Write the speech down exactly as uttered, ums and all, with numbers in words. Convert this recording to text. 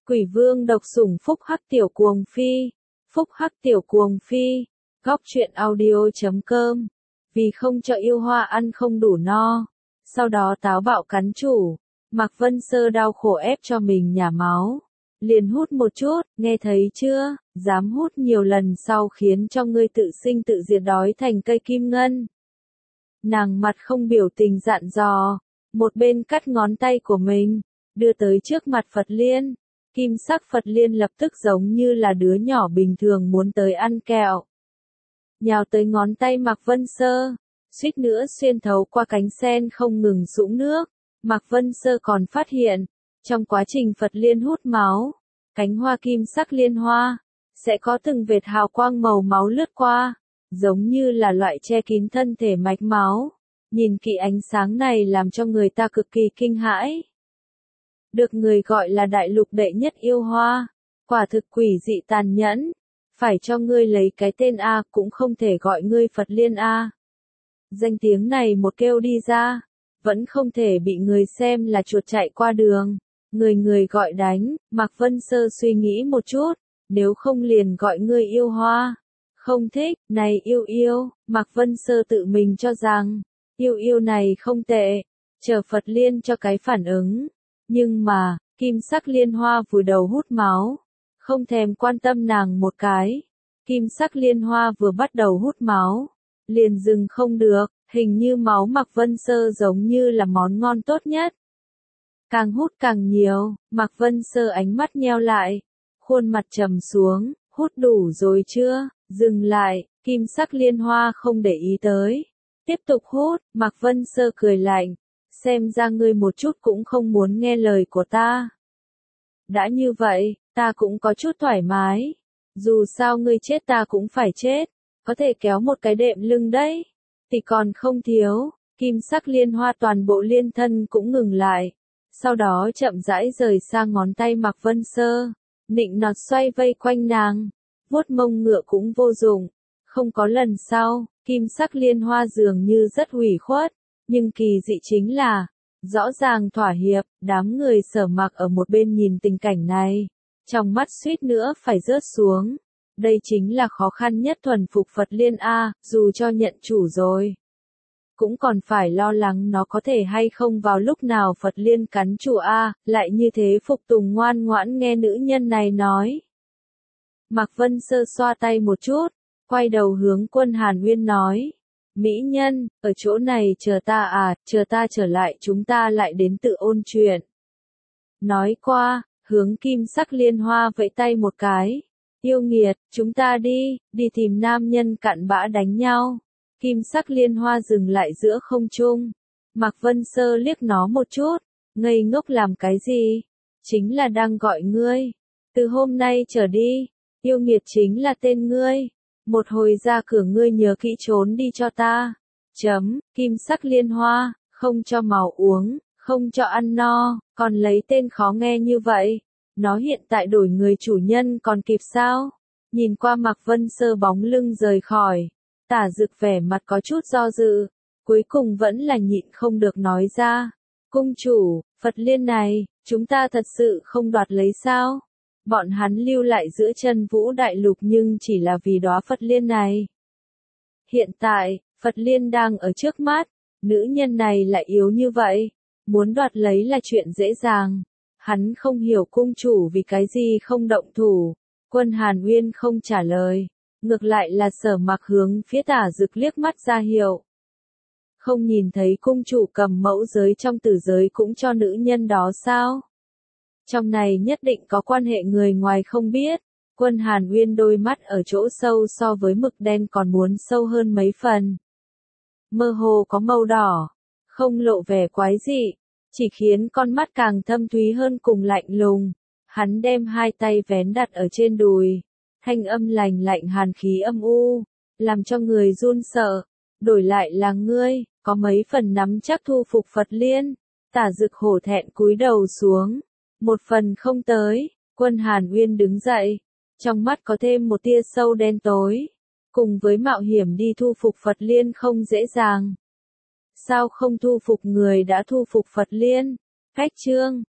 Quỷ vương độc sủng phúc hắc tiểu cuồng phi, phúc hắc tiểu cuồng phi, góc truyện audio chấm com. Vì không cho yêu hoa ăn không đủ no, sau đó táo bạo cắn chủ, Mạc Vân Sơ đau khổ ép cho mình nhả máu. Liền hút một chút, nghe thấy chưa, dám hút nhiều lần sau khiến cho ngươi tự sinh tự diệt đói thành cây kim ngân. Nàng mặt không biểu tình dặn dò, một bên cắt ngón tay của mình, đưa tới trước mặt Phật Liên. Kim sắc Phật Liên lập tức giống như là đứa nhỏ bình thường muốn tới ăn kẹo. Nhào tới ngón tay Mạc Vân Sơ, suýt nữa xuyên thấu qua cánh sen không ngừng sũng nước. Mạc Vân Sơ còn phát hiện, trong quá trình Phật Liên hút máu, cánh hoa kim sắc liên hoa, sẽ có từng vệt hào quang màu máu lướt qua, giống như là loại che kín thân thể mạch máu. Nhìn kỹ ánh sáng này làm cho người ta cực kỳ kinh hãi. Được người gọi là đại lục đệ nhất yêu hoa, quả thực quỷ dị tàn nhẫn, phải cho ngươi lấy cái tên A cũng không thể gọi ngươi Phật Liên A. Danh tiếng này một kêu đi ra, vẫn không thể bị người xem là chuột chạy qua đường, người người gọi đánh. Mạc Vân Sơ suy nghĩ một chút, nếu không liền gọi ngươi yêu hoa. Không thích, này yêu yêu, Mạc Vân Sơ tự mình cho rằng, yêu yêu này không tệ, chờ Phật Liên cho cái phản ứng. Nhưng mà, kim sắc liên hoa vùi đầu hút máu, không thèm quan tâm nàng một cái. Kim sắc liên hoa vừa bắt đầu hút máu, liền dừng không được, hình như máu Mạc Vân Sơ giống như là món ngon tốt nhất. Càng hút càng nhiều, Mạc Vân Sơ ánh mắt nheo lại, khuôn mặt trầm xuống, hút đủ rồi chưa, dừng lại, kim sắc liên hoa không để ý tới. Tiếp tục hút, Mạc Vân Sơ cười lạnh, xem ra ngươi một chút cũng không muốn nghe lời của ta. Đã như vậy, ta cũng có chút thoải mái, dù sao ngươi chết ta cũng phải chết, có thể kéo một cái đệm lưng đấy, thì còn không thiếu. Kim sắc liên hoa toàn bộ liên thân cũng ngừng lại, sau đó chậm rãi rời sang ngón tay Mạc Vân Sơ, nịnh nọt xoay vây quanh nàng, vuốt mông ngựa cũng vô dụng, không có lần sau. Kim sắc liên hoa dường như rất hủy khuất, nhưng kỳ dị chính là, rõ ràng thỏa hiệp. Đám người Sở Mạc ở một bên nhìn tình cảnh này, trong mắt suýt nữa phải rớt xuống. Đây chính là khó khăn nhất thuần phục Phật Liên A, dù cho nhận chủ rồi, cũng còn phải lo lắng nó có thể hay không vào lúc nào Phật Liên cắn chủ A, lại như thế phục tùng ngoan ngoãn nghe nữ nhân này nói. Mạc Vân Sơ xoa tay một chút, quay đầu hướng Quân Hàn Uyên nói, mỹ nhân, ở chỗ này chờ ta à, chờ ta trở lại chúng ta lại đến tự ôn chuyện. Nói qua, hướng kim sắc liên hoa vẫy tay một cái, yêu nghiệt, chúng ta đi, đi tìm nam nhân cặn bã đánh nhau. Kim sắc liên hoa dừng lại giữa không trung, Mạc Vân Sơ liếc nó một chút, ngây ngốc làm cái gì, chính là đang gọi ngươi, từ hôm nay trở đi, yêu nghiệt chính là tên ngươi. Một hồi ra cửa ngươi nhớ kỹ trốn đi cho ta. Chấm, kim sắc liên hoa, không cho màu uống, không cho ăn no, còn lấy tên khó nghe như vậy. Nó hiện tại đổi người chủ nhân còn kịp sao? Nhìn qua Mạc Vân Sơ bóng lưng rời khỏi, Tả Dực vẻ mặt có chút do dự, cuối cùng vẫn là nhịn không được nói ra. Cung chủ, Phật Liên này, chúng ta thật sự không đoạt lấy sao? Bọn hắn lưu lại giữa chân Vũ Đại Lục nhưng chỉ là vì đóa Phật Liên này. Hiện tại, Phật Liên đang ở trước mắt, nữ nhân này lại yếu như vậy, muốn đoạt lấy là chuyện dễ dàng. Hắn không hiểu cung chủ vì cái gì không động thủ. Quân Hàn Uyên không trả lời, ngược lại là Sở Mạc hướng phía Tả Dực liếc mắt ra hiệu. Không nhìn thấy cung chủ cầm mẫu giới trong tử giới cũng cho nữ nhân đó sao? Trong này nhất định có quan hệ người ngoài không biết. Quân Hàn Uyên đôi mắt ở chỗ sâu so với mực đen còn muốn sâu hơn mấy phần. Mơ hồ có màu đỏ, không lộ vẻ quái dị, chỉ khiến con mắt càng thâm thúy hơn cùng lạnh lùng. Hắn đem hai tay vén đặt ở trên đùi, thanh âm lành lạnh hàn khí âm u, làm cho người run sợ. Đổi lại là ngươi, có mấy phần nắm chắc thu phục Phật Liên. Tả Dực hổ thẹn cúi đầu xuống. Một phần không tới. Quân Hàn Uyên đứng dậy, trong mắt có thêm một tia sâu đen tối. Cùng với mạo hiểm đi thu phục Phật Liên không dễ dàng. Sao không thu phục người đã thu phục Phật Liên? Cách chương